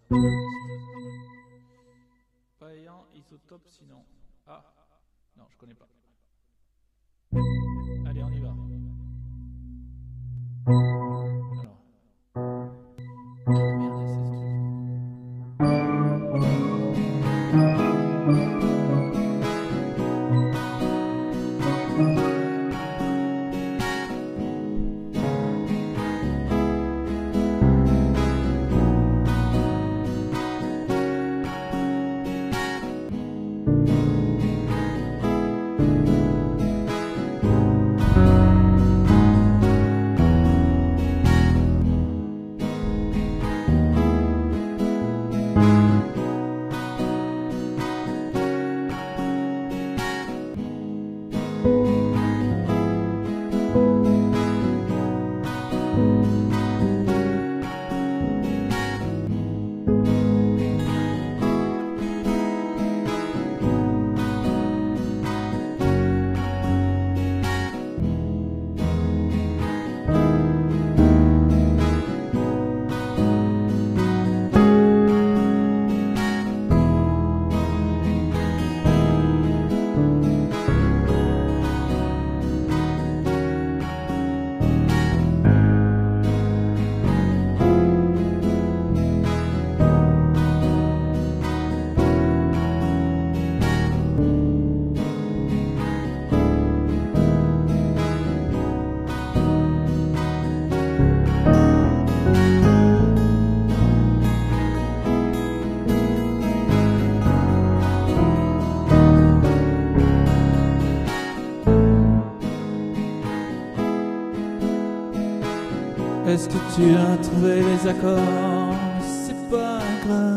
Pas ayant isotope sinon. Ah, non, je connais pas. Allez, on y va. Alors. Merde, c'est ce truc. Est-ce que tu as trouvé les accords? C'est pas grave.